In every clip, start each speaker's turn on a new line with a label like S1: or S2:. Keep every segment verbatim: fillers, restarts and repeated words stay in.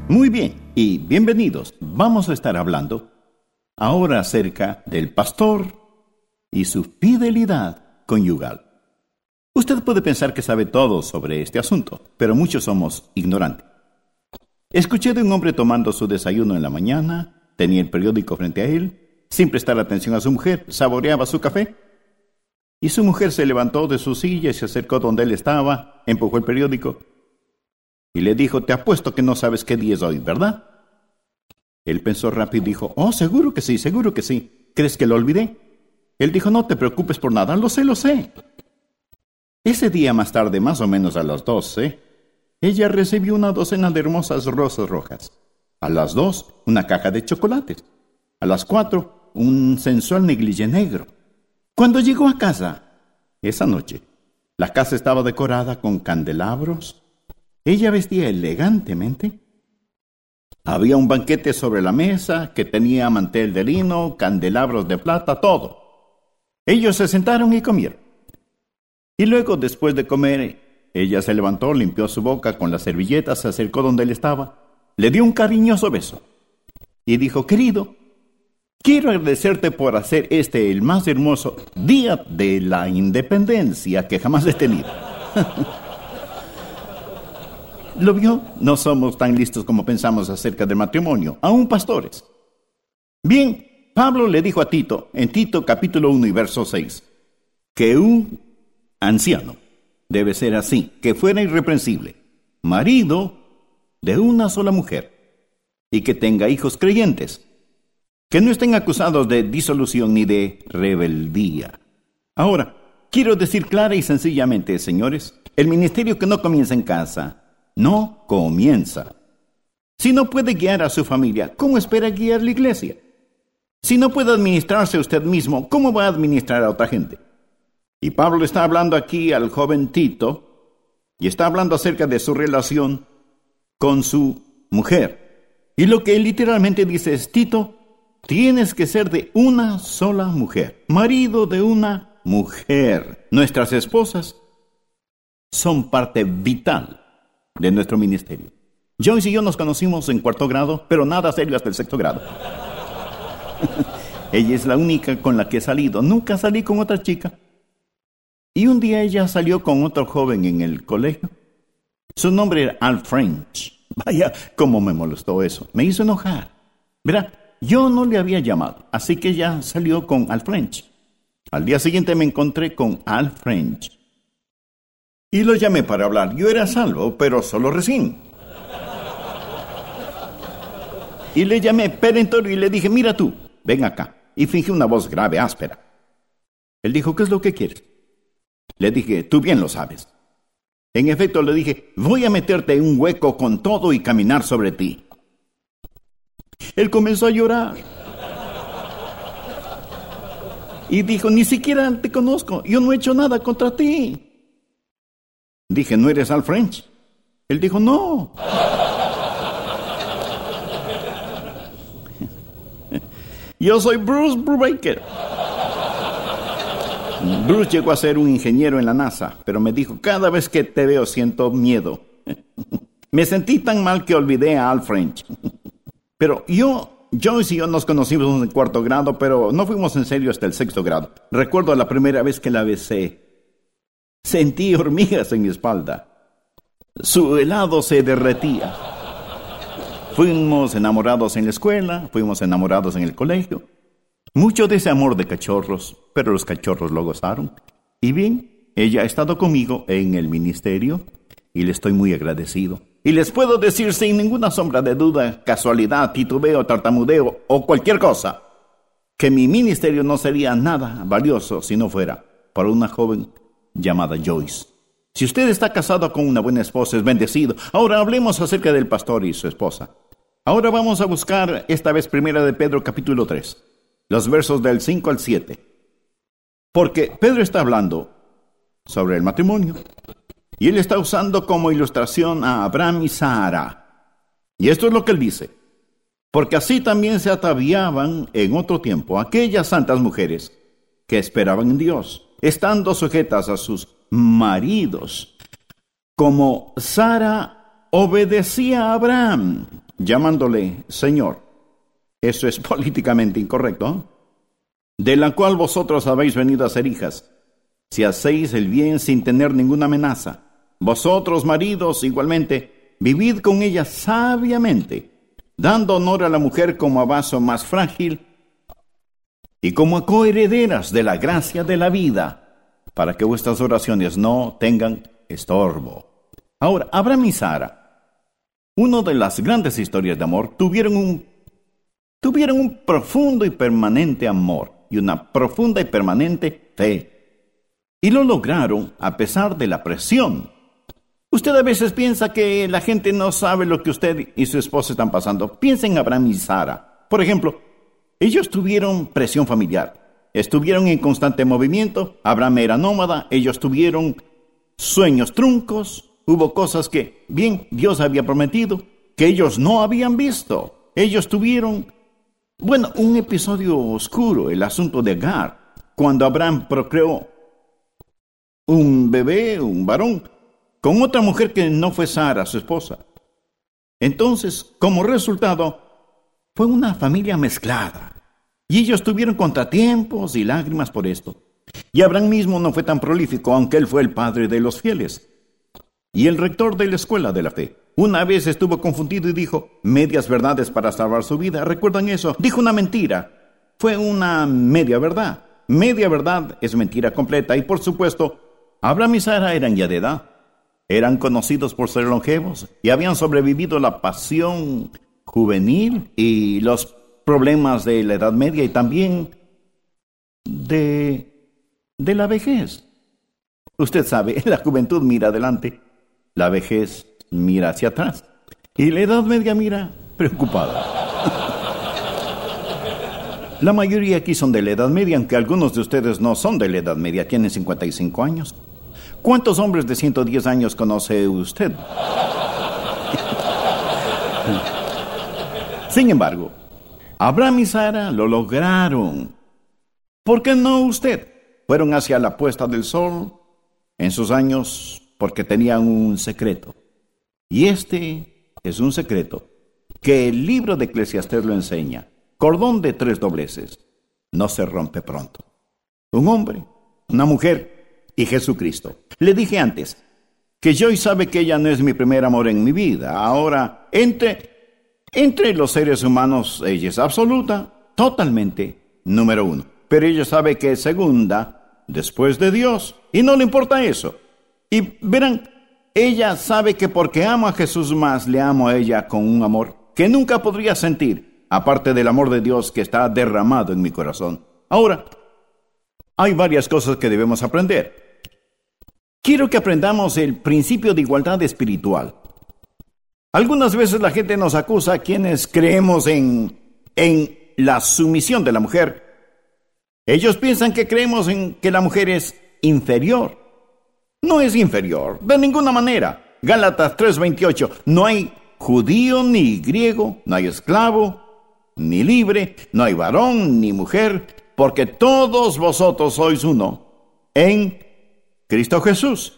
S1: Muy bien, y bienvenidos. Vamos a estar hablando ahora acerca del pastor y su fidelidad conyugal. Usted puede pensar que sabe todo sobre este asunto, pero muchos somos ignorantes. Escuché de un hombre tomando su desayuno en la mañana, tenía el periódico frente a él, sin prestar atención a su mujer, saboreaba su café, y su mujer se levantó de su silla y se acercó donde él estaba, empujó el periódico y le dijo: te apuesto que no sabes qué día es hoy, ¿verdad? Él pensó rápido y dijo: oh, seguro que sí, seguro que sí. ¿Crees que lo olvidé? Él dijo: no te preocupes por nada, lo sé, lo sé. Ese día más tarde, más o menos a las doce, ella recibió una docena de hermosas rosas rojas. A las dos, una caja de chocolates. A las cuatro, un sensual negligé negro. Cuando llegó a casa, esa noche, la casa estaba decorada con candelabros. Ella vestía elegantemente. Había un banquete sobre la mesa que tenía mantel de lino, candelabros de plata, todo. Ellos se sentaron y comieron. Y luego, después de comer, ella se levantó, limpió su boca con la servilleta, se acercó donde él estaba, le dio un cariñoso beso y dijo: querido, quiero agradecerte por hacer este el más hermoso día de la independencia que jamás he tenido. ¿Lo vio? No somos tan listos como pensamos acerca del matrimonio, aún pastores. Bien, Pablo le dijo a Tito, en Tito capítulo uno y verso seis, que un anciano debe ser así, que fuera irreprensible, marido de una sola mujer, y que tenga hijos creyentes, que no estén acusados de disolución ni de rebeldía. Ahora, quiero decir clara y sencillamente, señores, el ministerio que no comienza en casa, no comienza. Si no puede guiar a su familia, ¿cómo espera guiar la iglesia? Si no puede administrarse usted mismo, ¿cómo va a administrar a otra gente? Y Pablo está hablando aquí al joven Tito, y está hablando acerca de su relación con su mujer. Y lo que él literalmente dice es: Tito, tienes que ser de una sola mujer, marido de una mujer. Nuestras esposas son parte vital de nuestro ministerio. Joyce y yo nos conocimos en cuarto grado, pero nada serio hasta el sexto grado. Ella es la única con la que he salido. Nunca salí con otra chica. Y un día ella salió con otro joven en el colegio. Su nombre era Al French. Vaya, cómo me molestó eso. Me hizo enojar. Verá, yo no le había llamado, así que ella salió con Al French. Al día siguiente me encontré con Al French y lo llamé para hablar. Yo era salvo, pero solo recién. Y le llamé perentorio y le dije: mira tú, ven acá. Y fingí una voz grave, áspera. Él dijo: ¿qué es lo que quieres? Le dije: tú bien lo sabes. En efecto, le dije: voy a meterte en un hueco con todo y caminar sobre ti. Él comenzó a llorar. Y dijo: ni siquiera te conozco, yo no he hecho nada contra ti. Dije: ¿no eres Al French? Él dijo: no. Yo soy Bruce Brubaker. Bruce llegó a ser un ingeniero en la NASA, pero me dijo: cada vez que te veo siento miedo. Me sentí tan mal que olvidé a Al French. Pero yo, Joyce y yo nos conocimos en cuarto grado, pero no fuimos en serio hasta el sexto grado. Recuerdo la primera vez que la besé. Sentí hormigas en mi espalda. Su helado se derretía. Fuimos enamorados en la escuela, fuimos enamorados en el colegio. Mucho de ese amor de cachorros, pero los cachorros lo gozaron. Y bien, ella ha estado conmigo en el ministerio y le estoy muy agradecido. Y les puedo decir sin ninguna sombra de duda, casualidad, titubeo, tartamudeo o cualquier cosa, que mi ministerio no sería nada valioso si no fuera por una joven llamada Joyce. Si usted está casado con una buena esposa, es bendecido. Ahora hablemos acerca del pastor y su esposa. Ahora vamos a buscar esta vez primera de Pedro capítulo tres, los versos del cinco al siete. Porque Pedro está hablando sobre el matrimonio y él está usando como ilustración a Abraham y Sara. Y esto es lo que él dice: porque así también se ataviaban en otro tiempo aquellas santas mujeres que esperaban en Dios, estando sujetas a sus maridos, como Sara obedecía a Abraham llamándole Señor. Eso es políticamente incorrecto, ¿eh? De la cual vosotros habéis venido a ser hijas, si hacéis el bien sin tener ninguna amenaza. Vosotros, maridos, igualmente, vivid con ella sabiamente, dando honor a la mujer como a vaso más frágil y como a coherederas de la gracia de la vida, para que vuestras oraciones no tengan estorbo. Ahora, Abraham y Sara, una de las grandes historias de amor, tuvieron un, tuvieron un profundo y permanente amor y una profunda y permanente fe. Y lo lograron a pesar de la presión. Usted a veces piensa que la gente no sabe lo que usted y su esposa están pasando. Piensa en Abraham y Sara. Por ejemplo, ellos tuvieron presión familiar. Estuvieron en constante movimiento. Abraham era nómada. Ellos tuvieron sueños truncos. Hubo cosas que, bien, Dios había prometido, que ellos no habían visto. Ellos tuvieron, bueno, un episodio oscuro, el asunto de Agar, cuando Abraham procreó un bebé, un varón, con otra mujer que no fue Sara, su esposa. Entonces, como resultado, fue una familia mezclada. Y ellos tuvieron contratiempos y lágrimas por esto. Y Abraham mismo no fue tan prolífico, aunque él fue el padre de los fieles. Y el rector de la escuela de la fe, una vez estuvo confundido y dijo medias verdades para salvar su vida. ¿Recuerdan eso? Dijo una mentira. Fue una media verdad. Media verdad es mentira completa. Y por supuesto, Abraham y Sara eran ya de edad. Eran conocidos por ser longevos y habían sobrevivido la pasión juvenil y los problemas de la Edad Media y también de, de la vejez. Usted sabe, la juventud mira adelante, la vejez mira hacia atrás y la Edad Media mira preocupada. La mayoría aquí son de la Edad Media, aunque algunos de ustedes no son de la Edad Media, tienen cincuenta y cinco años. ¿Cuántos hombres de ciento diez años conoce usted? Sin embargo, Abraham y Sara lo lograron. ¿Por qué no usted? Fueron hacia la puesta del sol en sus años porque tenían un secreto. Y este es un secreto que el libro de Eclesiastés lo enseña. Cordón de tres dobleces no se rompe pronto. Un hombre, una mujer y Jesucristo. Le dije antes que Joyce sabe que ella no es mi primer amor en mi vida. Ahora, entre, entre los seres humanos, ella es absoluta, totalmente número uno. Pero ella sabe que es segunda después de Dios. Y no le importa eso. Y verán, ella sabe que porque amo a Jesús más, le amo a ella con un amor que nunca podría sentir, aparte del amor de Dios que está derramado en mi corazón. Ahora, hay varias cosas que debemos aprender. Quiero que aprendamos el principio de igualdad espiritual. Algunas veces la gente nos acusa a quienes creemos en, en la sumisión de la mujer. Ellos piensan que creemos en que la mujer es inferior. No es inferior, de ninguna manera. Gálatas tres veintiocho, no hay judío ni griego, no hay esclavo ni libre, no hay varón ni mujer, porque todos vosotros sois uno en Cristo Jesús.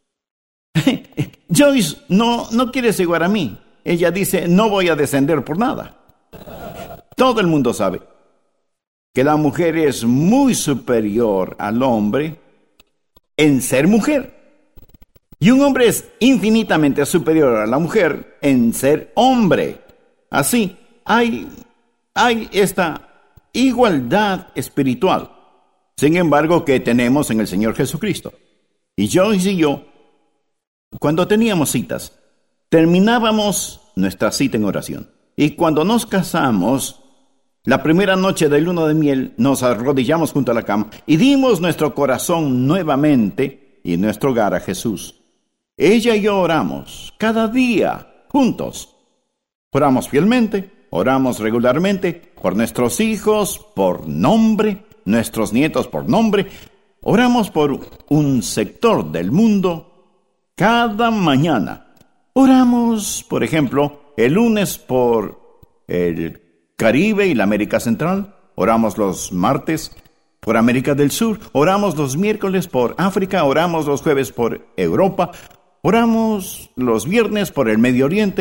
S1: Joyce no, no quiere seguir a mí. Ella dice, no voy a descender por nada. Todo el mundo sabe que la mujer es muy superior al hombre en ser mujer. Y un hombre es infinitamente superior a la mujer en ser hombre. Así, hay, hay esta igualdad espiritual. Sin embargo, que tenemos en el Señor Jesucristo. Y Joyce y yo, cuando teníamos citas, terminábamos nuestra cita en oración. Y cuando nos casamos, la primera noche de luna de miel, nos arrodillamos junto a la cama y dimos nuestro corazón nuevamente y nuestro hogar a Jesús. Ella y yo oramos cada día juntos. Oramos fielmente, oramos regularmente por nuestros hijos, por nombre, nuestros nietos por nombre. Oramos por un sector del mundo cada mañana. Oramos, por ejemplo, el lunes por el Caribe y la América Central. Oramos los martes por América del Sur. Oramos los miércoles por África. Oramos los jueves por Europa. Oramos los viernes por el Medio Oriente.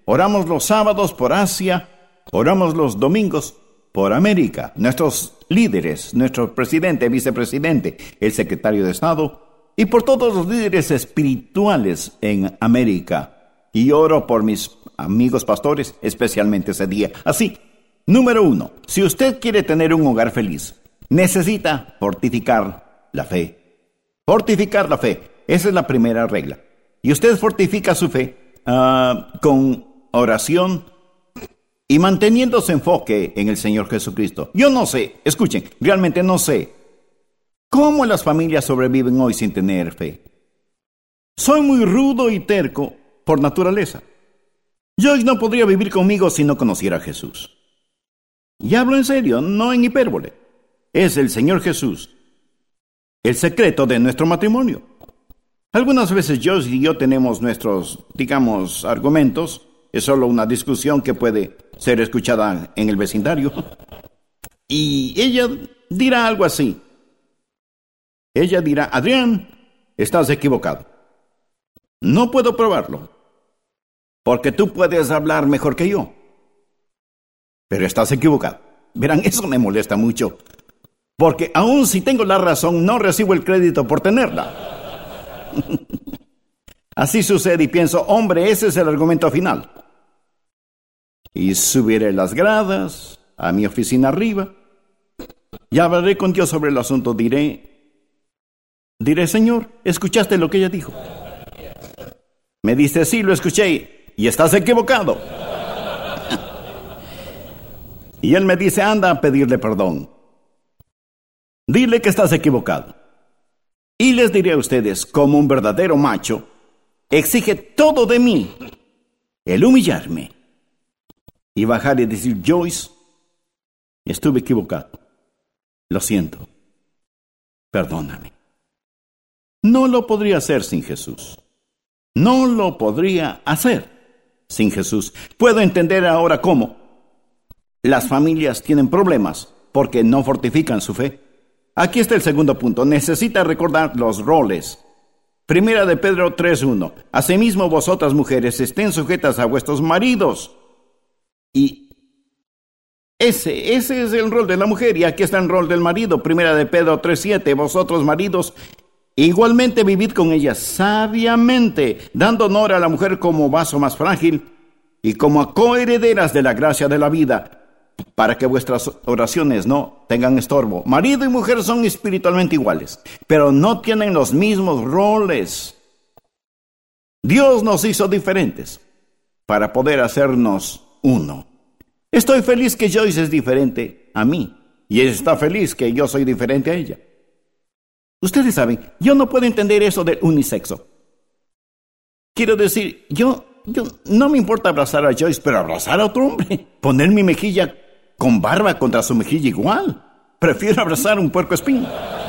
S1: Oramos los sábados por Asia, oramos los domingos por América. Nuestros líderes, nuestro presidente, vicepresidente, el secretario de Estado, y por todos los líderes espirituales en América. Y oro por mis amigos pastores, especialmente ese día. Así, número uno, si usted quiere tener un hogar feliz, necesita fortificar la fe. Fortificar la fe, esa es la primera regla. Y usted fortifica su fe uh, con oración y manteniendo su enfoque en el Señor Jesucristo. Yo no sé, escuchen, realmente no sé cómo las familias sobreviven hoy sin tener fe. Soy muy rudo y terco por naturaleza. Yo no podría vivir conmigo si no conociera a Jesús. Y hablo en serio, no en hipérbole. Es el Señor Jesús el secreto de nuestro matrimonio. Algunas veces Joyce y yo tenemos nuestros, digamos, argumentos. Es solo una discusión que puede ser escuchada en el vecindario. Y ella dirá algo así. Ella dirá, Adrián, estás equivocado. No puedo probarlo, porque tú puedes hablar mejor que yo. Pero estás equivocado. Verán, eso me molesta mucho, porque aun si tengo la razón, no recibo el crédito por tenerla. Así sucede y pienso, hombre, ese es el argumento final. Y subiré las gradas a mi oficina arriba y hablaré con Dios sobre el asunto. Diré, diré, Señor, ¿escuchaste lo que ella dijo? Me dice, sí, lo escuché, y estás equivocado. Y él me dice, anda a pedirle perdón. Dile que estás equivocado. Y les diré a ustedes, como un verdadero macho, exige todo de mí, el humillarme, y bajar y decir, Joyce, estuve equivocado. Lo siento. Perdóname. No lo podría hacer sin Jesús. No lo podría hacer sin Jesús. Puedo entender ahora cómo las familias tienen problemas porque no fortifican su fe. Aquí está el segundo punto. Necesita recordar los roles. Primera de Pedro tres uno. Asimismo vosotras mujeres estén sujetas a vuestros maridos. Y ese, ese es el rol de la mujer. Y aquí está el rol del marido. Primera de Pedro tres siete. Vosotros maridos, igualmente vivid con ellas sabiamente, dando honor a la mujer como vaso más frágil y como coherederas de la gracia de la vida, para que vuestras oraciones no tengan estorbo. Marido y mujer son espiritualmente iguales, pero no tienen los mismos roles. Dios nos hizo diferentes para poder hacernos uno. Estoy feliz que Joyce es diferente a mí, y ella está feliz que yo soy diferente a ella. Ustedes saben, yo no puedo entender eso del unisexo. Quiero decir, yo, yo no me importa abrazar a Joyce, pero abrazar a otro hombre, poner mi mejilla con barba contra su mejilla igual. Prefiero abrazar un puercoespín.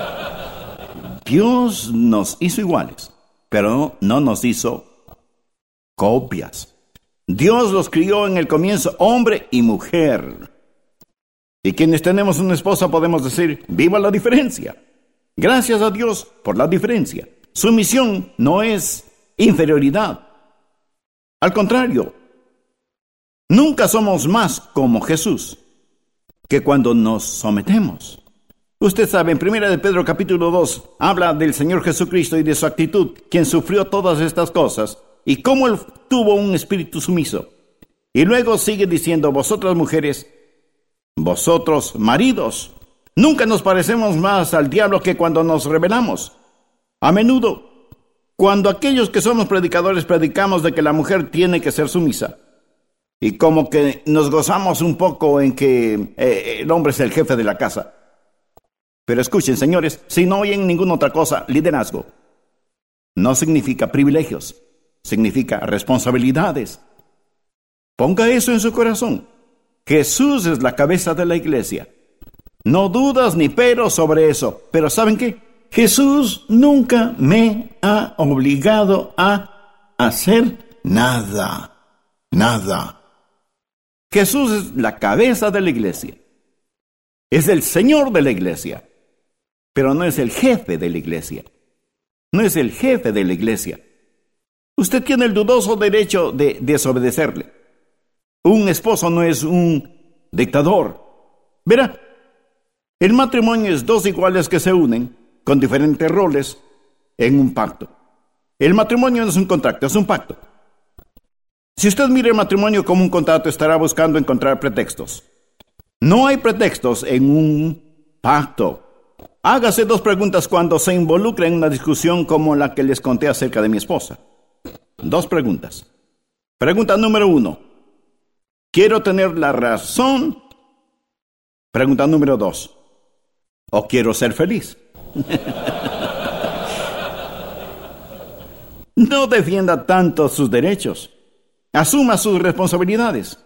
S1: Dios nos hizo iguales, pero no nos hizo copias. Dios los crió en el comienzo, hombre y mujer. Y quienes tenemos una esposa podemos decir, ¡viva la diferencia! Gracias a Dios por la diferencia. Su misión no es inferioridad. Al contrario, nunca somos más como Jesús que cuando nos sometemos. Usted sabe, en Primera de Pedro capítulo dos, habla del Señor Jesucristo y de su actitud, quien sufrió todas estas cosas, y cómo Él tuvo un espíritu sumiso. Y luego sigue diciendo, vosotras mujeres, vosotros maridos, nunca nos parecemos más al diablo que cuando nos rebelamos. A menudo, cuando aquellos que somos predicadores predicamos de que la mujer tiene que ser sumisa, y como que nos gozamos un poco en que eh, el hombre es el jefe de la casa. Pero escuchen, señores, si no oyen ninguna otra cosa, liderazgo no significa privilegios, significa responsabilidades. Ponga eso en su corazón. Jesús es la cabeza de la iglesia. No dudas ni peros sobre eso. Pero ¿saben qué? Jesús nunca me ha obligado a hacer nada. Nada. Jesús es la cabeza de la iglesia. Es el Señor de la iglesia. Pero no es el jefe de la iglesia. No es el jefe de la iglesia. Usted tiene el dudoso derecho de desobedecerle. Un esposo no es un dictador. Verá, el matrimonio es dos iguales que se unen con diferentes roles en un pacto. El matrimonio no es un contrato, es un pacto. Si usted mira el matrimonio como un contrato, estará buscando encontrar pretextos. No hay pretextos en un pacto. Hágase dos preguntas cuando se involucra en una discusión como la que les conté acerca de mi esposa. Dos preguntas. Pregunta número uno. ¿Quiero tener la razón? Pregunta número dos. ¿O quiero ser feliz? No defienda tanto sus derechos. Asuma sus responsabilidades.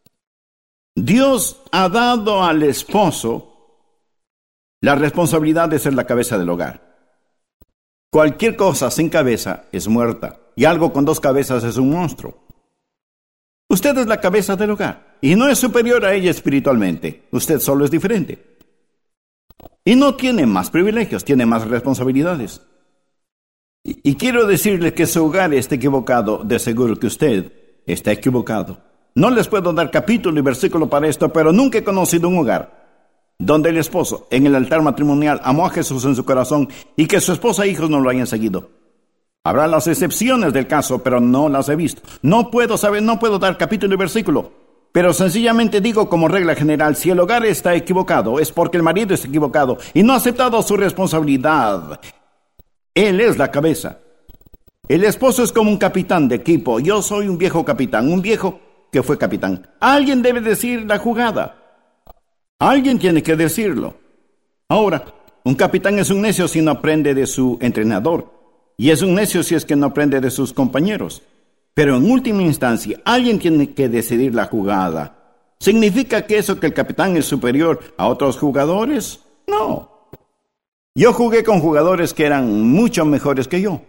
S1: Dios ha dado al esposo la responsabilidad de ser la cabeza del hogar. Cualquier cosa sin cabeza es muerta, y algo con dos cabezas es un monstruo. Usted es la cabeza del hogar, y no es superior a ella espiritualmente. Usted solo es diferente. Y no tiene más privilegios, tiene más responsabilidades. Y, y quiero decirle que su hogar está equivocado, de seguro que usted está equivocado. No les puedo dar capítulo y versículo para esto, pero nunca he conocido un hogar donde el esposo, en el altar matrimonial, amó a Jesús en su corazón y que su esposa e hijos no lo hayan seguido. Habrá las excepciones del caso, pero no las he visto. No puedo saber, no puedo dar capítulo y versículo, pero sencillamente digo como regla general, si el hogar está equivocado, es porque el marido está equivocado y no ha aceptado su responsabilidad. Él es la cabeza. El esposo es como un capitán de equipo. Yo soy un viejo capitán, un viejo que fue capitán. Alguien debe decir la jugada. Alguien tiene que decirlo. Ahora, un capitán es un necio si no aprende de su entrenador, y es un necio si es que no aprende de sus compañeros. Pero en última instancia, alguien tiene que decidir la jugada. ¿Significa que eso que el capitán es superior a otros jugadores? No. Yo jugué con jugadores que eran mucho mejores que yo.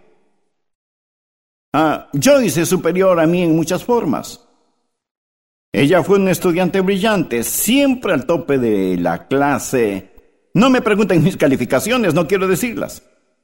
S1: Ah, Joyce es superior a mí en muchas formas. Ella fue una estudiante brillante, siempre al tope de la clase. No me pregunten mis calificaciones, no quiero decirlas.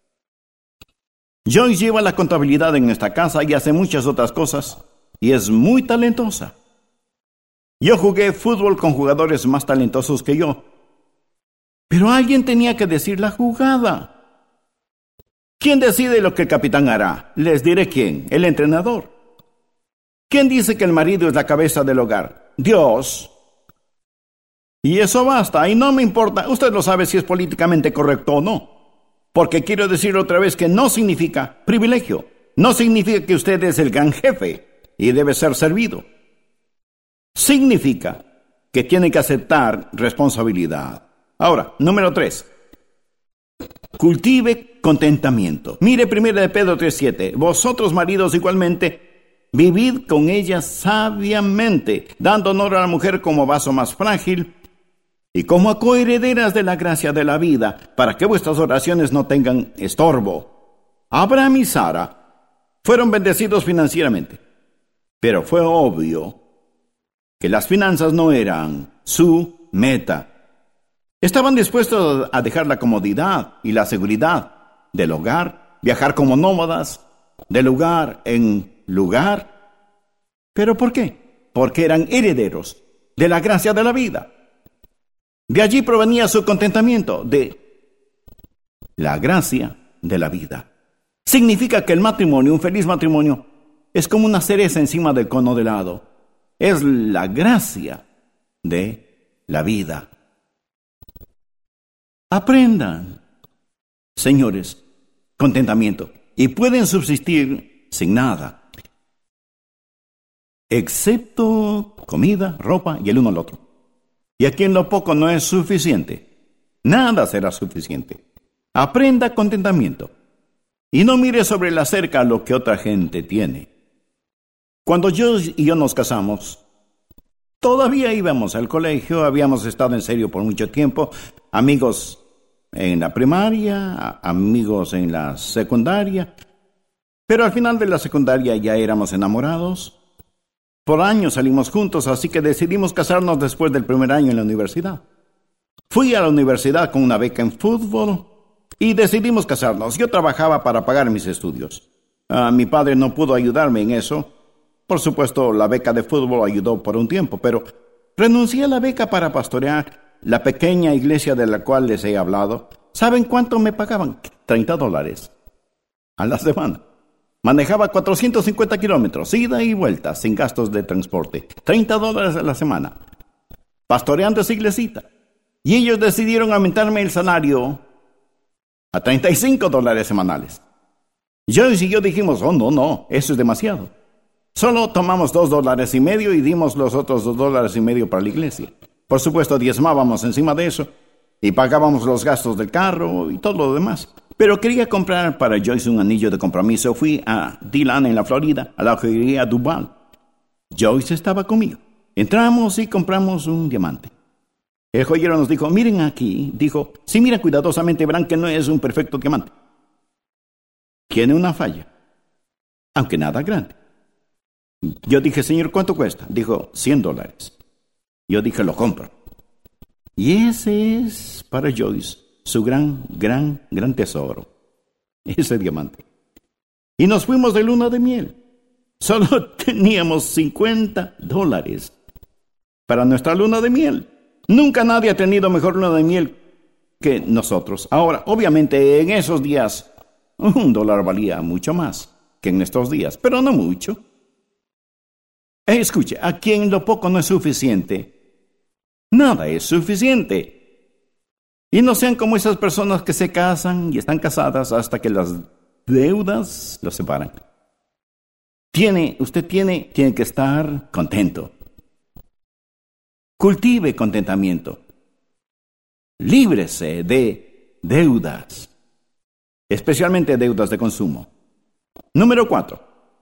S1: Joyce lleva la contabilidad en esta casa y hace muchas otras cosas, y es muy talentosa. Yo jugué fútbol con jugadores más talentosos que yo, pero alguien tenía que decir la jugada. ¿Quién decide lo que el capitán hará? Les diré quién, el entrenador. ¿Quién dice que el marido es la cabeza del hogar? Dios. Y eso basta, y no me importa, usted lo sabe si es políticamente correcto o no. Porque quiero decir otra vez que no significa privilegio. No significa que usted es el gran jefe y debe ser servido. Significa que tiene que aceptar responsabilidad. Ahora, número tres. Cultive contentamiento. Mire primero de Pedro tres siete. Vosotros, maridos, igualmente, vivid con ella sabiamente, dando honor a la mujer como vaso más frágil y como coherederas de la gracia de la vida, para que vuestras oraciones no tengan estorbo. Abraham y Sara fueron bendecidos financieramente, pero fue obvio que las finanzas no eran su meta. Estaban dispuestos a dejar la comodidad y la seguridad del hogar, viajar como nómadas, de lugar en lugar. ¿Pero por qué? Porque eran herederos de la gracia de la vida. De allí provenía su contentamiento, de la gracia de la vida. Significa que el matrimonio, un feliz matrimonio, es como una cereza encima del cono de helado. Es la gracia de la vida. Aprendan, señores, contentamiento, y pueden subsistir sin nada, excepto comida, ropa y el uno al otro. Y aquí en lo poco no es suficiente. Nada será suficiente. Aprenda contentamiento. Y no mire sobre la cerca lo que otra gente tiene. Cuando yo y yo nos casamos, todavía íbamos al colegio, habíamos estado en serio por mucho tiempo, amigos en la primaria, amigos en la secundaria, pero al final de la secundaria ya éramos enamorados. Por años salimos juntos, así que decidimos casarnos después del primer año en la universidad. Fui a la universidad con una beca en fútbol y decidimos casarnos. Yo trabajaba para pagar mis estudios. Uh, mi padre no pudo ayudarme en eso, Por supuesto, la beca de fútbol ayudó por un tiempo, pero renuncié a la beca para pastorear la pequeña iglesia de la cual les he hablado. ¿Saben cuánto me pagaban? treinta dólares a la semana. Manejaba cuatrocientos cincuenta kilómetros, ida y vuelta, sin gastos de transporte. treinta dólares a la semana. Pastoreando esa iglesita. Y ellos decidieron aumentarme el salario a treinta y cinco dólares semanales. Joyce y yo dijimos, oh, no, no, eso es demasiado. Solo tomamos dos dólares y medio y dimos los otros dos dólares y medio para la iglesia. Por supuesto, diezmábamos encima de eso y pagábamos los gastos del carro y todo lo demás. Pero quería comprar para Joyce un anillo de compromiso. Fui a Dillon, en la Florida, a la joyería Duval. Joyce estaba conmigo. Entramos y compramos un diamante. El joyero nos dijo, miren aquí. Dijo, si miran cuidadosamente verán que no es un perfecto diamante. Tiene una falla, aunque nada grande. Yo dije, señor, ¿cuánto cuesta? Dijo, cien dólares. Yo dije, lo compro. Y ese es para Joyce su gran, gran, gran tesoro. Ese diamante. Y nos fuimos de luna de miel. Solo teníamos cincuenta dólares para nuestra luna de miel. Nunca nadie ha tenido mejor luna de miel que nosotros. Ahora, obviamente, en esos días, un dólar valía mucho más que en estos días, pero no mucho. Eh, escuche, a quien lo poco no es suficiente, nada es suficiente. Y no sean como esas personas que se casan y están casadas hasta que las deudas los separan. Tiene, usted tiene, tiene que estar contento. Cultive contentamiento. Líbrese de deudas, especialmente deudas de consumo. Número cuatro.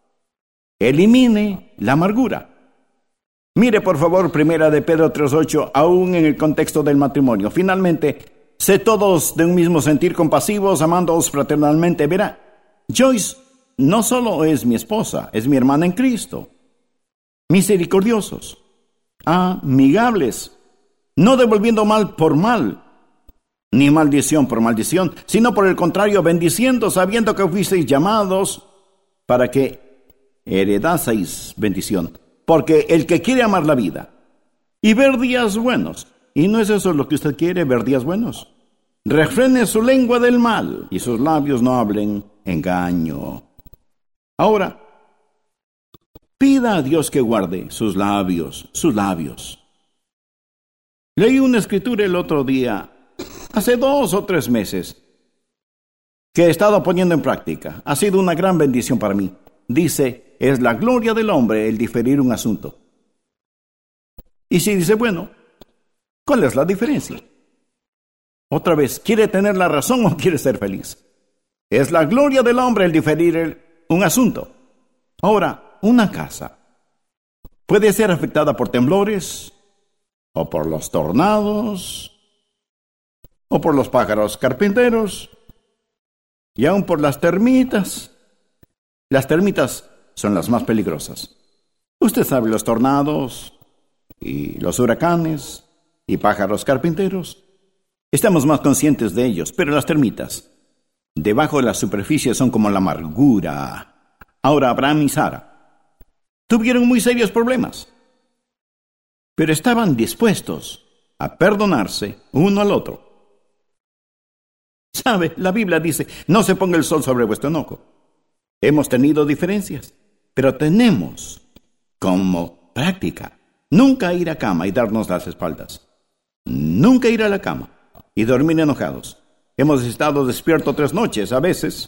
S1: Elimine la amargura. Mire, por favor, Primera de Pedro tres ocho, aún en el contexto del matrimonio. Finalmente, sé todos de un mismo sentir, compasivos, amándoos fraternalmente. Verá, Joyce no solo es mi esposa, es mi hermana en Cristo. Misericordiosos, amigables, no devolviendo mal por mal, ni maldición por maldición, sino por el contrario, bendiciendo, sabiendo que fuisteis llamados para que heredaseis bendición. Porque el que quiere amar la vida y ver días buenos, y no es eso lo que usted quiere, ver días buenos, refrene su lengua del mal y sus labios no hablen engaño. Ahora, pida a Dios que guarde sus labios, sus labios. Leí una escritura el otro día, hace dos o tres meses, que he estado poniendo en práctica. Ha sido una gran bendición para mí. Dice, es la gloria del hombre el diferir un asunto. Y si dice, bueno, ¿cuál es la diferencia? Otra vez, ¿quiere tener la razón o quiere ser feliz? Es la gloria del hombre el diferir el, un asunto. Ahora, una casa puede ser afectada por temblores, o por los tornados, o por los pájaros carpinteros, y aún por las termitas. Las termitas son las más peligrosas. Usted sabe, los tornados y los huracanes y pájaros carpinteros. Estamos más conscientes de ellos, pero las termitas, debajo de la superficie, son como la amargura. Ahora, Abraham y Sara tuvieron muy serios problemas, pero estaban dispuestos a perdonarse uno al otro. ¿Sabe? La Biblia dice, no se ponga el sol sobre vuestro enojo. Hemos tenido diferencias, pero tenemos como práctica nunca ir a cama y darnos las espaldas. Nunca ir a la cama y dormir enojados. Hemos estado despiertos tres noches a veces.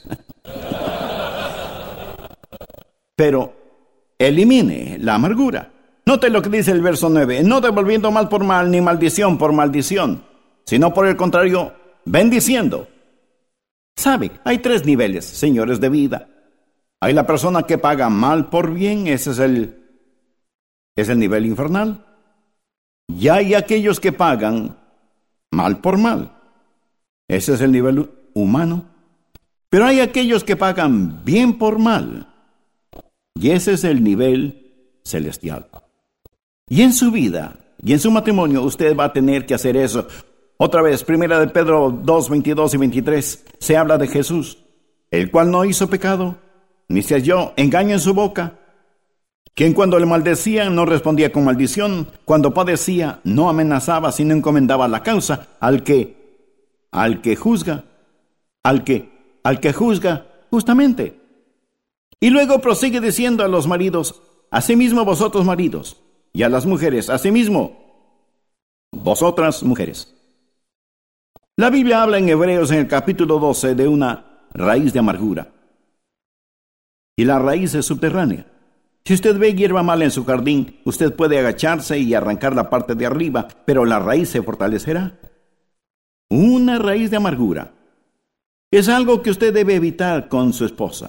S1: Pero elimine la amargura. Note lo que dice el verso nueve. No devolviendo mal por mal, ni maldición por maldición, sino por el contrario, bendiciendo. ¿Sabe? Hay tres niveles, señores, de vida. Hay la persona que paga mal por bien, ese es el, es el nivel infernal. Y hay aquellos que pagan mal por mal. Ese es el nivel humano. Pero hay aquellos que pagan bien por mal. Y ese es el nivel celestial. Y en su vida, y en su matrimonio, usted va a tener que hacer eso. Otra vez, Primera de Pedro dos, veintidós y veintitrés, se habla de Jesús, el cual no hizo pecado, ni se halló engaño en su boca. quien cuando le maldecían no respondía con maldición, cuando padecía no amenazaba, sino encomendaba la causa al que, al que juzga, al que, al que juzga justamente. Y luego prosigue diciendo a los maridos: asimismo vosotros maridos, y a las mujeres, asimismo vosotras mujeres. La Biblia habla en Hebreos en el capítulo doce de una raíz de amargura. Y la raíz es subterránea. Si usted ve hierba mala en su jardín, usted puede agacharse y arrancar la parte de arriba, pero la raíz se fortalecerá. Una raíz de amargura es algo que usted debe evitar con su esposa.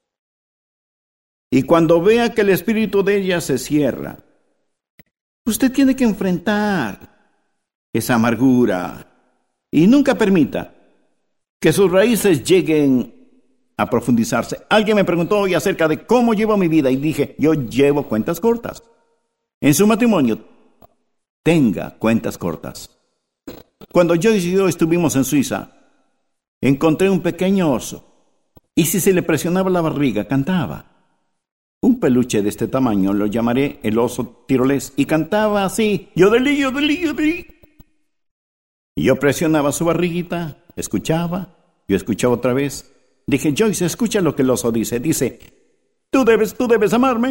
S1: Y cuando vea que el espíritu de ella se cierra, usted tiene que enfrentar esa amargura y nunca permita que sus raíces lleguen a profundizarse. Alguien me preguntó hoy acerca de cómo llevo mi vida y dije: yo llevo cuentas cortas. En su matrimonio, tenga cuentas cortas. Cuando Joyce y yo estuvimos en Suiza, encontré un pequeño oso, y si se le presionaba la barriga, cantaba. Un peluche de este tamaño lo llamaré el oso tirolés, y cantaba así: yodelí, yodelí, yodelí. Y yo presionaba su barriguita, escuchaba, yo escuchaba otra vez. Dije: Joyce, escucha lo que el oso dice. Dice: tú debes, tú debes amarme.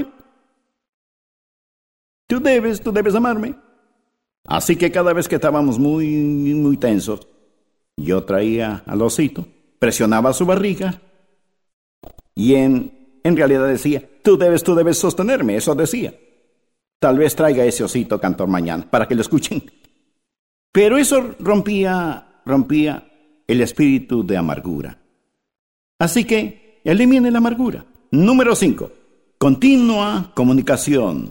S1: Tú debes, tú debes amarme. Así que cada vez que estábamos muy, muy tensos, yo traía al osito, presionaba su barriga, y en, en realidad decía: tú debes, tú debes sostenerme. Eso decía. Tal vez traiga ese osito cantor mañana, para que lo escuchen. Pero eso rompía, rompía el espíritu de amargura. Así que elimine la amargura. Número cinco. Continua comunicación.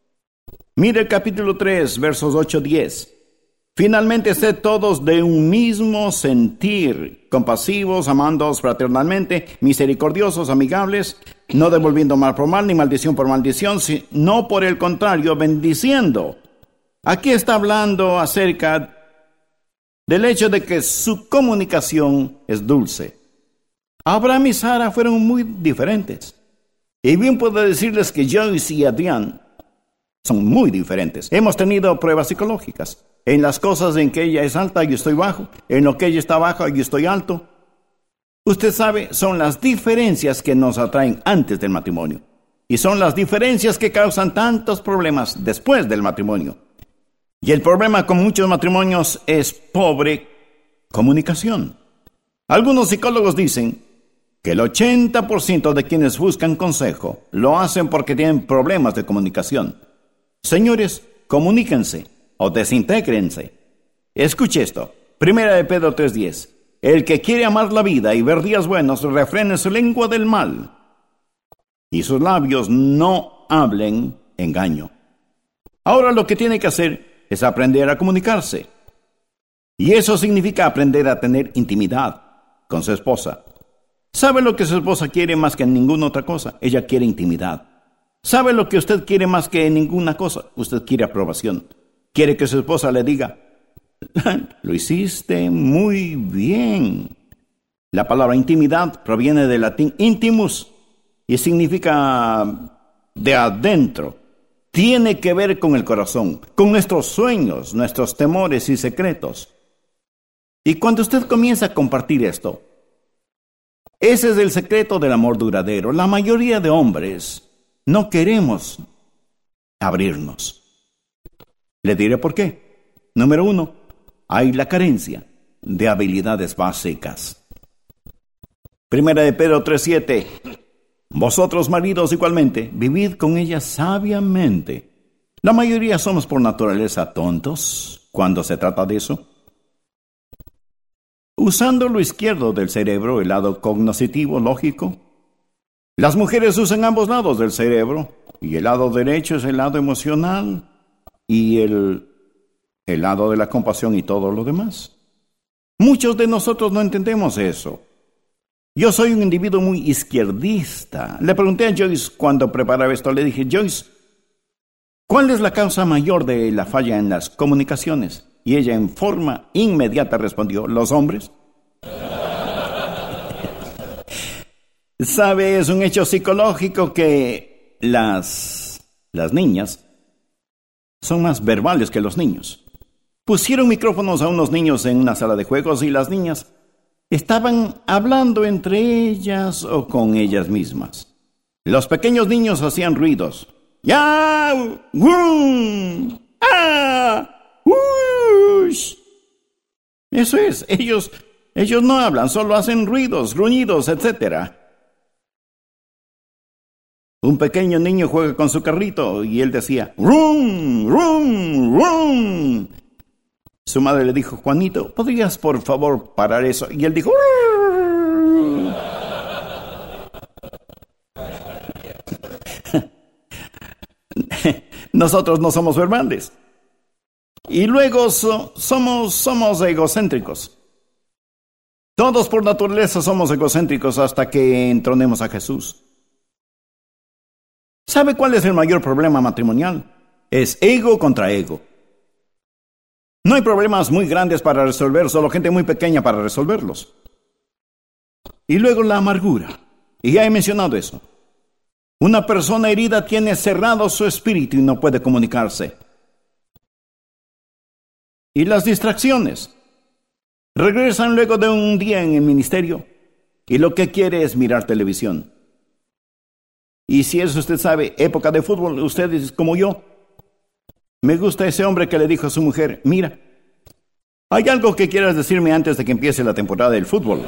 S1: Mire el capítulo tres, versos ocho a diez. Finalmente, sed todos de un mismo sentir, compasivos, amándoos fraternalmente, misericordiosos, amigables, no devolviendo mal por mal, ni maldición por maldición, sino por el contrario, bendiciendo. Aquí está hablando acerca del hecho de que su comunicación es dulce. Abraham y Sara fueron muy diferentes. Y bien puedo decirles que Joyce y Adrián son muy diferentes. Hemos tenido pruebas psicológicas. En las cosas en que ella es alta, yo estoy bajo. En lo que ella está baja, yo estoy alto. Usted sabe, son las diferencias que nos atraen antes del matrimonio. Y son las diferencias que causan tantos problemas después del matrimonio. Y el problema con muchos matrimonios es pobre comunicación. Algunos psicólogos dicen que el ochenta por ciento de quienes buscan consejo lo hacen porque tienen problemas de comunicación. Señores, comuníquense o desintégrense. Escuche esto. Primera de Pedro tres diez. El que quiere amar la vida y ver días buenos, refrene su lengua del mal, y sus labios no hablen engaño. Ahora lo que tiene que hacer es aprender a comunicarse. Y eso significa aprender a tener intimidad con su esposa. ¿Sabe lo que su esposa quiere más que ninguna otra cosa? Ella quiere intimidad. ¿Sabe lo que usted quiere más que ninguna cosa? Usted quiere aprobación. Quiere que su esposa le diga: lo hiciste muy bien. La palabra intimidad proviene del latín intimus y significa de adentro. Tiene que ver con el corazón, con nuestros sueños, nuestros temores y secretos. Y cuando usted comienza a compartir esto, ese es el secreto del amor duradero. La mayoría de hombres no queremos abrirnos. Le diré por qué. Número uno, hay la carencia de habilidades básicas. Primera de Pedro tres siete. Vosotros, maridos, igualmente, vivid con ella sabiamente. La mayoría somos por naturaleza tontos cuando se trata de eso. Usando lo izquierdo del cerebro, el lado cognoscitivo, lógico. Las mujeres usan ambos lados del cerebro, y el lado derecho es el lado emocional, y el, el lado de la compasión y todo lo demás. Muchos de nosotros no entendemos eso. Yo soy un individuo muy izquierdista. Le pregunté a Joyce cuando preparaba esto, le dije: Joyce, ¿cuál es la causa mayor de la falla en las comunicaciones? Y ella en forma inmediata respondió: los hombres. ¿Sabe? Es un hecho psicológico que las Las niñas son más verbales que los niños. Pusieron micrófonos a unos niños en una sala de juegos y las niñas estaban hablando entre ellas o con ellas mismas. Los pequeños niños hacían ruidos. ¡Ya! ¡Wum! ¡Ah! ¡Ush! Eso es, ellos, ellos no hablan, solo hacen ruidos, gruñidos, etcétera. Un pequeño niño juega con su carrito y él decía, ¡rum! ¡Rum! ¡Rum! Su madre le dijo, Juanito, ¿podrías por favor parar eso? Y él dijo, ¡Rrr! Nosotros no somos verbales. Y luego so, somos, somos egocéntricos. Todos por naturaleza somos egocéntricos hasta que entronemos a Jesús. ¿Sabe cuál es el mayor problema matrimonial? Es ego contra ego. No hay problemas muy grandes para resolver, solo gente muy pequeña para resolverlos. Y luego la amargura. Y ya he mencionado eso. Una persona herida tiene cerrado su espíritu y no puede comunicarse. Y las distracciones. Regresan luego de un día en el ministerio y lo que quiere es mirar televisión. Y si eso usted sabe, época de fútbol, ustedes como yo, me gusta ese hombre que le dijo a su mujer, mira, ¿hay algo que quieras decirme antes de que empiece la temporada del fútbol?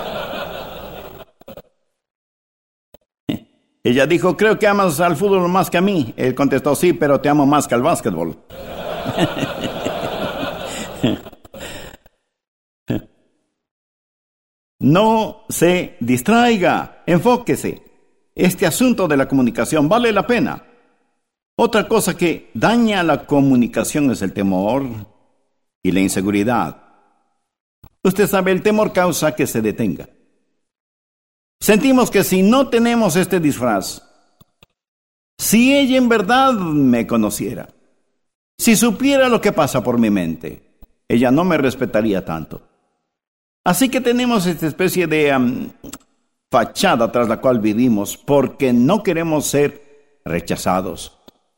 S1: Ella dijo, creo que amas al fútbol más que a mí. Él contestó, sí, pero te amo más que al básquetbol. No se distraiga, enfóquese. Este asunto de la comunicación vale la pena. Otra cosa que daña la comunicación es el temor y la inseguridad. Usted sabe, el temor causa que se detenga. Sentimos que si no tenemos este disfraz, si ella en verdad me conociera, si supiera lo que pasa por mi mente, ella no me respetaría tanto. Así que tenemos esta especie de um, fachada tras la cual vivimos porque no queremos ser rechazados.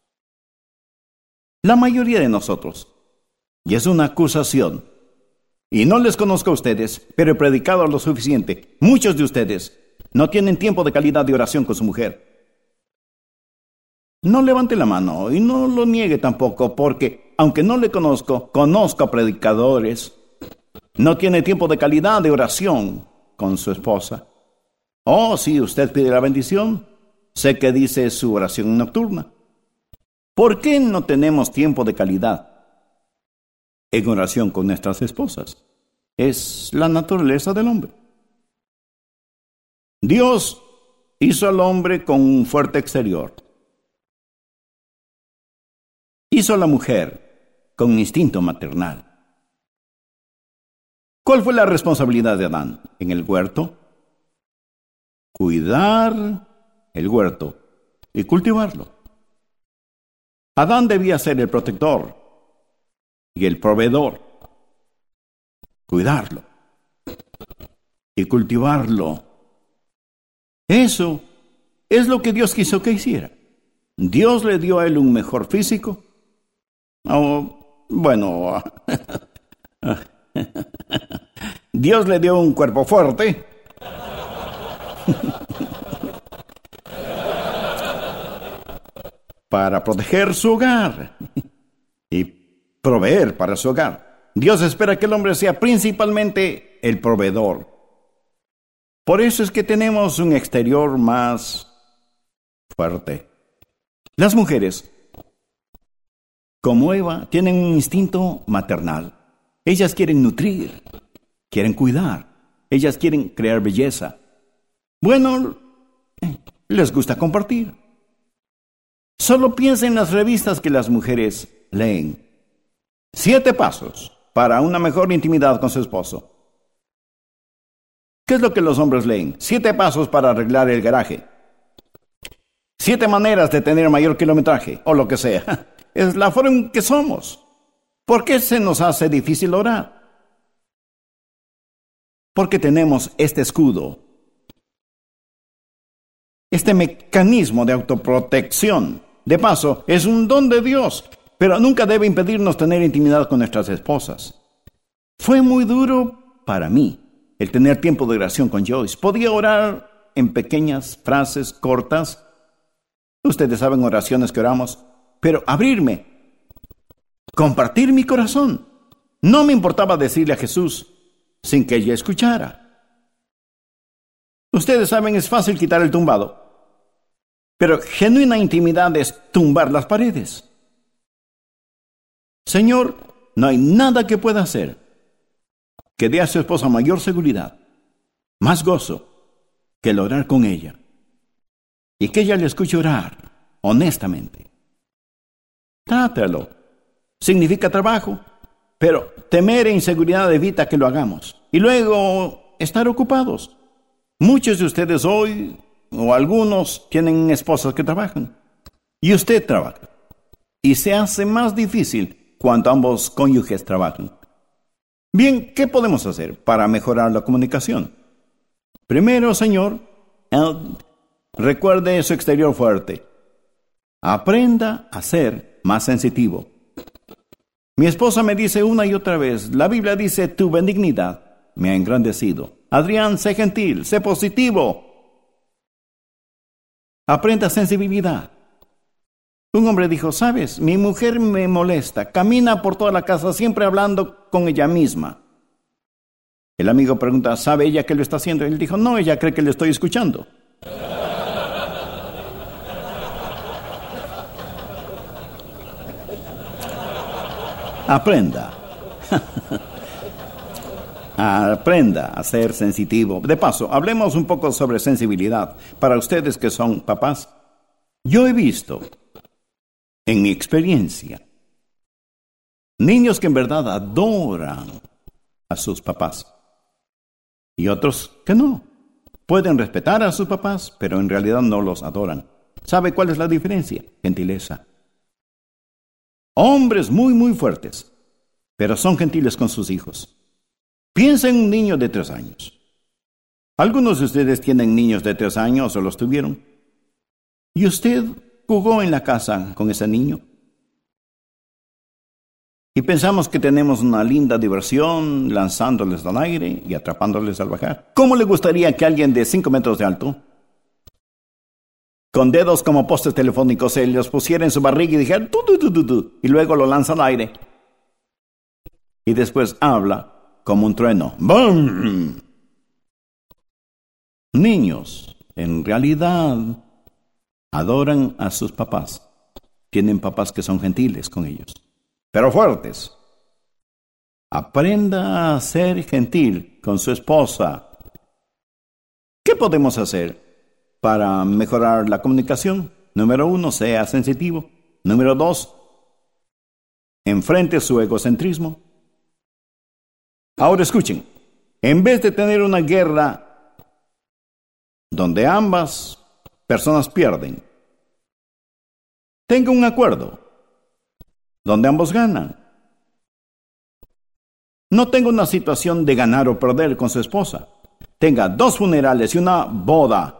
S1: La mayoría de nosotros, y es una acusación, y no les conozco a ustedes, pero he predicado lo suficiente. Muchos de ustedes no tienen tiempo de calidad de oración con su mujer. No levante la mano y no lo niegue tampoco, porque aunque no le conozco, conozco a predicadores. No tiene tiempo de calidad de oración con su esposa. Oh, sí, usted pide la bendición. Sé que dice su oración nocturna. ¿Por qué no tenemos tiempo de calidad en oración con nuestras esposas? Es la naturaleza del hombre. Dios hizo al hombre con un fuerte exterior. Hizo a la mujer con un instinto maternal. ¿Cuál fue la responsabilidad de Adán en el huerto? Cuidar el huerto y cultivarlo. Adán debía ser el protector y el proveedor. Cuidarlo y cultivarlo. Eso es lo que Dios quiso que hiciera. Dios le dio a él un mejor físico. Oh, bueno, Dios le dio un cuerpo fuerte. Para proteger su hogar y proveer para su hogar. Dios espera que el hombre sea principalmente el proveedor. Por eso es que tenemos un exterior más fuerte. Las mujeres, como Eva, tienen un instinto maternal. Ellas quieren nutrir, quieren cuidar, ellas quieren crear belleza. Bueno, les gusta compartir. Solo piensa en las revistas que las mujeres leen. Siete pasos para una mejor intimidad con su esposo. ¿Qué es lo que los hombres leen? Siete pasos para arreglar el garaje. Siete maneras de tener mayor kilometraje, o lo que sea. Es la forma en que somos. ¿Por qué se nos hace difícil orar? Porque tenemos este escudo, este mecanismo de autoprotección. De paso, es un don de Dios, pero nunca debe impedirnos tener intimidad con nuestras esposas. Fue muy duro para mí el tener tiempo de oración con Joyce. Podía orar en pequeñas frases cortas. Ustedes saben oraciones que oramos, pero abrirme, compartir mi corazón. No me importaba decirle a Jesús sin que ella escuchara. Ustedes saben, es fácil quitar el tumbado, pero genuina intimidad es tumbar las paredes. Señor, no hay nada que pueda hacer que dé a su esposa mayor seguridad, más gozo, que el orar con ella, y que ella le escuche orar honestamente. Trátalo. Significa trabajo, pero temer e inseguridad evita que lo hagamos. Y luego, estar ocupados. Muchos de ustedes hoy, o algunos, tienen esposas que trabajan. Y usted trabaja. Y se hace más difícil cuando ambos cónyuges trabajan. Bien, ¿qué podemos hacer para mejorar la comunicación? Primero, Señor, el, recuerde su exterior fuerte. Aprenda a ser más sensitivo. Mi esposa me dice una y otra vez, la Biblia dice, tu benignidad me ha engrandecido. Adrián, sé gentil, sé positivo. Aprenda sensibilidad. Un hombre dijo, sabes, mi mujer me molesta, camina por toda la casa siempre hablando con ella misma. El amigo pregunta, ¿sabe ella que lo está haciendo? Él dijo, no, ella cree que le estoy escuchando. Aprenda. Aprenda a ser sensitivo. De paso, hablemos un poco sobre sensibilidad. Para ustedes que son papás, yo he visto, en mi experiencia, niños que en verdad adoran a sus papás y otros que no. Pueden respetar a sus papás, pero en realidad no los adoran. ¿Sabe cuál es la diferencia? Gentileza. Hombres muy, muy fuertes, pero son gentiles con sus hijos. Piensa en un niño de tres años. Algunos de ustedes tienen niños de tres años o los tuvieron. ¿Y usted jugó en la casa con ese niño? Y pensamos que tenemos una linda diversión lanzándoles al aire y atrapándoles al bajar. ¿Cómo le gustaría que alguien de cinco metros de alto, con dedos como postes telefónicos, se los pusiera en su barriga y dijera tu, tu, tu, tu, tu, y luego lo lanza al aire? Y después habla como un trueno. ¡Bum! Niños, en realidad, adoran a sus papás. Tienen papás que son gentiles con ellos, pero fuertes. Aprenda a ser gentil con su esposa. ¿Qué podemos hacer para mejorar la comunicación? Número uno, sea sensitivo. Número dos, enfrente su egocentrismo. Ahora escuchen, en vez de tener una guerra donde ambas personas pierden, tenga un acuerdo donde ambos ganan. No tenga una situación de ganar o perder con su esposa. Tenga dos funerales y una boda.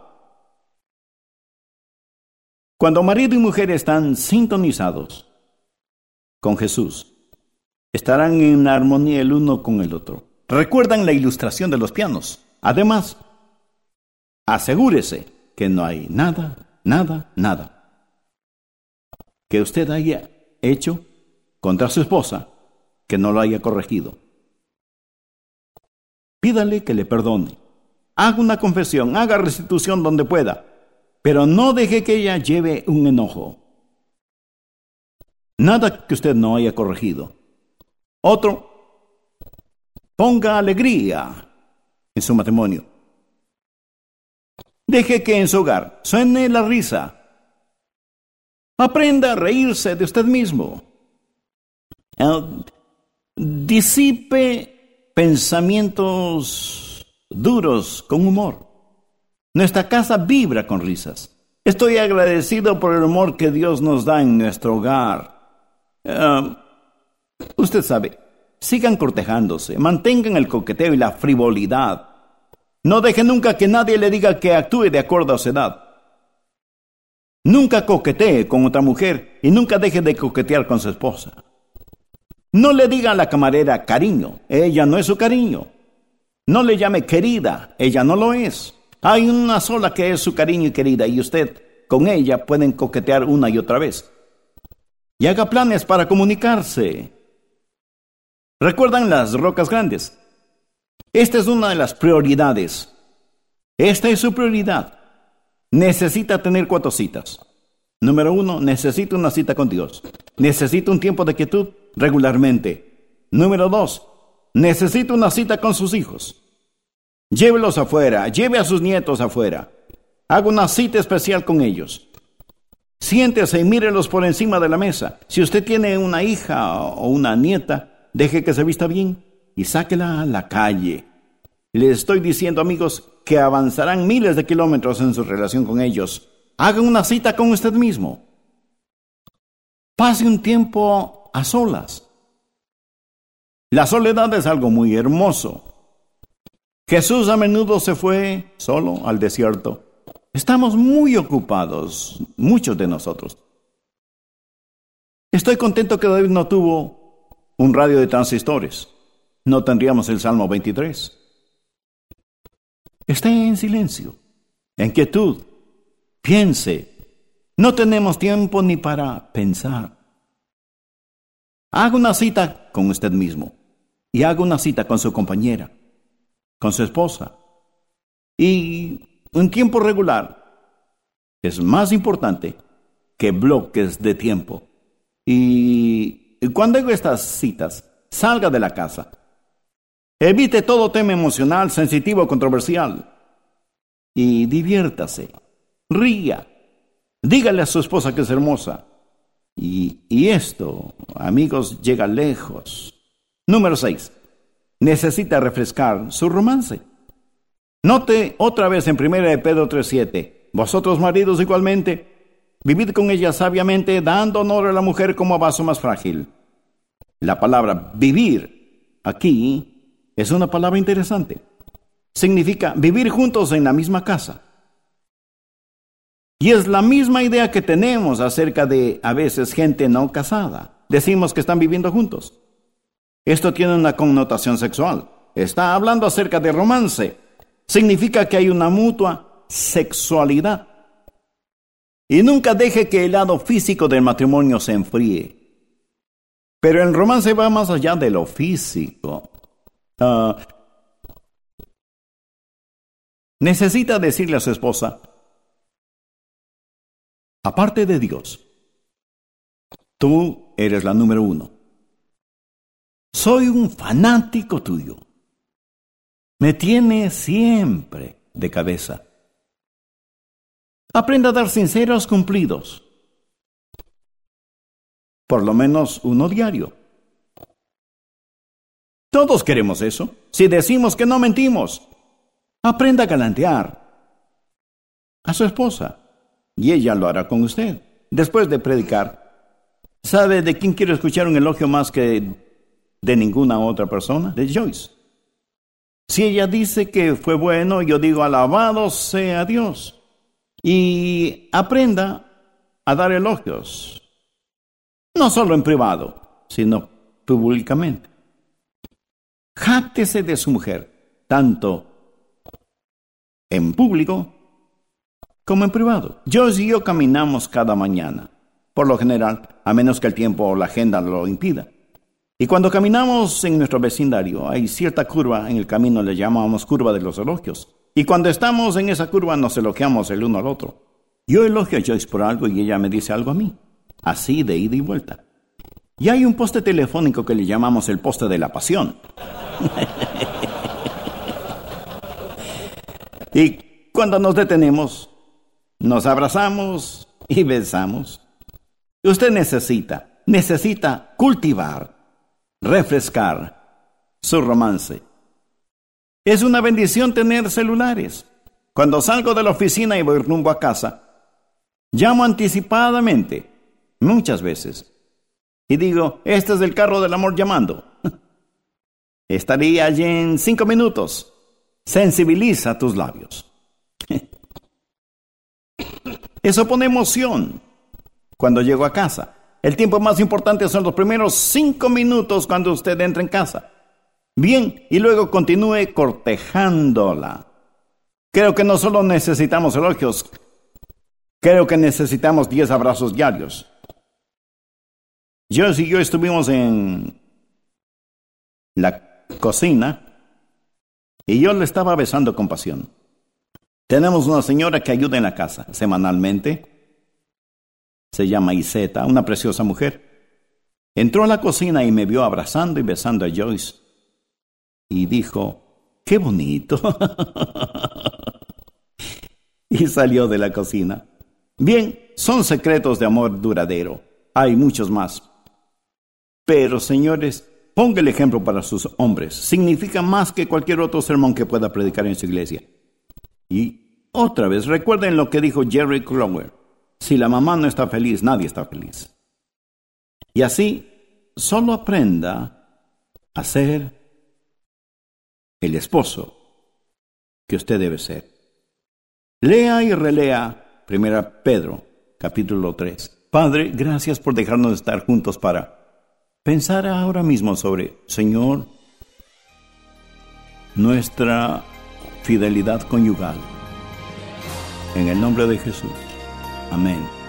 S1: Cuando marido y mujer están sintonizados con Jesús, estarán en armonía el uno con el otro. ¿Recuerdan la ilustración de los pianos? Además, asegúrese que no hay nada, nada, nada que usted haya hecho contra su esposa que no lo haya corregido. Pídale que le perdone. Haga una confesión, haga restitución donde pueda, pero no deje que ella lleve un enojo. Nada que usted no haya corregido. Otro, ponga alegría en su matrimonio. Deje que en su hogar suene la risa. Aprenda a reírse de usted mismo. Uh, disipe pensamientos duros con humor. Nuestra casa vibra con risas. Estoy agradecido por el humor que Dios nos da en nuestro hogar. Uh, usted sabe, sigan cortejándose, mantengan el coqueteo y la frivolidad. No deje nunca que nadie le diga que actúe de acuerdo a su edad. Nunca coquetee con otra mujer y nunca deje de coquetear con su esposa. No le diga a la camarera cariño, ella no es su cariño. No le llame querida, ella no lo es. Hay una sola que es su cariño y querida, y usted con ella pueden coquetear una y otra vez. Y haga planes para comunicarse. ¿Recuerdan las rocas grandes? Esta es una de las prioridades. Esta es su prioridad. Necesita tener cuatro citas. Número uno, necesita una cita con Dios. Necesita un tiempo de quietud regularmente. Número dos, necesita una cita con sus hijos. Llévelos afuera, lleve a sus nietos afuera. Haga una cita especial con ellos. Siéntese y mírelos por encima de la mesa. Si usted tiene una hija o una nieta, deje que se vista bien y sáquela a la calle. Les estoy diciendo, amigos, que avanzarán miles de kilómetros en su relación con ellos. Haga una cita con usted mismo. Pase un tiempo a solas. La soledad es algo muy hermoso. Jesús a menudo se fue solo al desierto. Estamos muy ocupados, muchos de nosotros. Estoy contento que David no tuvo un radio de transistores. No tendríamos el Salmo veintitrés. Esté en silencio, en quietud, piense. No tenemos tiempo ni para pensar. Haga una cita con usted mismo y haga una cita con su compañera, con su esposa. Y un tiempo regular es más importante que bloques de tiempo. Y cuando haga estas citas, salga de la casa. Evite todo tema emocional, sensitivo o controversial. Y diviértase. Ría. Dígale a su esposa que es hermosa. Y, y esto, amigos, llega lejos. Número seis. Necesita refrescar su romance. Note otra vez en primera de Pedro tres siete. Vosotros, maridos, igualmente, vivid con ella sabiamente, dando honor a la mujer como a vaso más frágil. La palabra vivir aquí es una palabra interesante. Significa vivir juntos en la misma casa. Y es la misma idea que tenemos acerca de, a veces, gente no casada. Decimos que están viviendo juntos. Esto tiene una connotación sexual. Está hablando acerca de romance. Significa que hay una mutua sexualidad. Y nunca deje que el lado físico del matrimonio se enfríe. Pero el romance va más allá de lo físico. Uh, necesita decirle a su esposa, aparte de Dios, tú eres la número uno. Soy un fanático tuyo. Me tiene siempre de cabeza. Aprenda a dar sinceros cumplidos. Por lo menos uno diario. Todos queremos eso. Si decimos que no mentimos, aprenda a galantear a su esposa. Y ella lo hará con usted. Después de predicar, ¿sabe de quién quiero escuchar un elogio más que de ninguna otra persona? De Joyce. Si ella dice que fue bueno, yo digo, alabado sea Dios. Y aprenda a dar elogios. No solo en privado, sino públicamente. Jáctese de su mujer, tanto en público como en privado. Joyce y yo caminamos cada mañana, por lo general, a menos que el tiempo o la agenda lo impida. Y cuando caminamos en nuestro vecindario, hay cierta curva en el camino, le llamamos curva de los elogios. Y cuando estamos en esa curva, nos elogiamos el uno al otro. Yo elogio a Joyce por algo y ella me dice algo a mí, así de ida y vuelta. Y hay un poste telefónico que le llamamos el poste de la pasión. Y cuando nos detenemos, nos abrazamos y besamos. Usted necesita, necesita cultivar, refrescar su romance. Es una bendición tener celulares. Cuando salgo de la oficina y voy rumbo a casa, llamo anticipadamente, muchas veces, y digo, este es el carro del amor llamando. Estaría allí en cinco minutos. Sensibiliza tus labios. Eso pone emoción cuando llego a casa. El tiempo más importante son los primeros cinco minutos cuando usted entra en casa. Bien, y luego continúe cortejándola. Creo que no solo necesitamos elogios, creo que necesitamos diez abrazos diarios. Joyce y yo estuvimos en la cocina y yo le estaba besando con pasión. Tenemos una señora que ayuda en la casa semanalmente. Se llama Iseta, una preciosa mujer. Entró a la cocina y me vio abrazando y besando a Joyce. Y dijo, ¡qué bonito! Y salió de la cocina. Bien, son secretos de amor duradero. Hay muchos más. Pero, señores, ponga el ejemplo para sus hombres. Significa más que cualquier otro sermón que pueda predicar en su iglesia. Y otra vez, recuerden lo que dijo Jerry Clower. Si la mamá no está feliz, nadie está feliz. Y así, solo aprenda a ser el esposo que usted debe ser. Lea y relea Primera Pedro, capítulo tres. Padre, gracias por dejarnos estar juntos para pensar ahora mismo sobre, Señor, nuestra fidelidad conyugal. En el nombre de Jesús. Amén.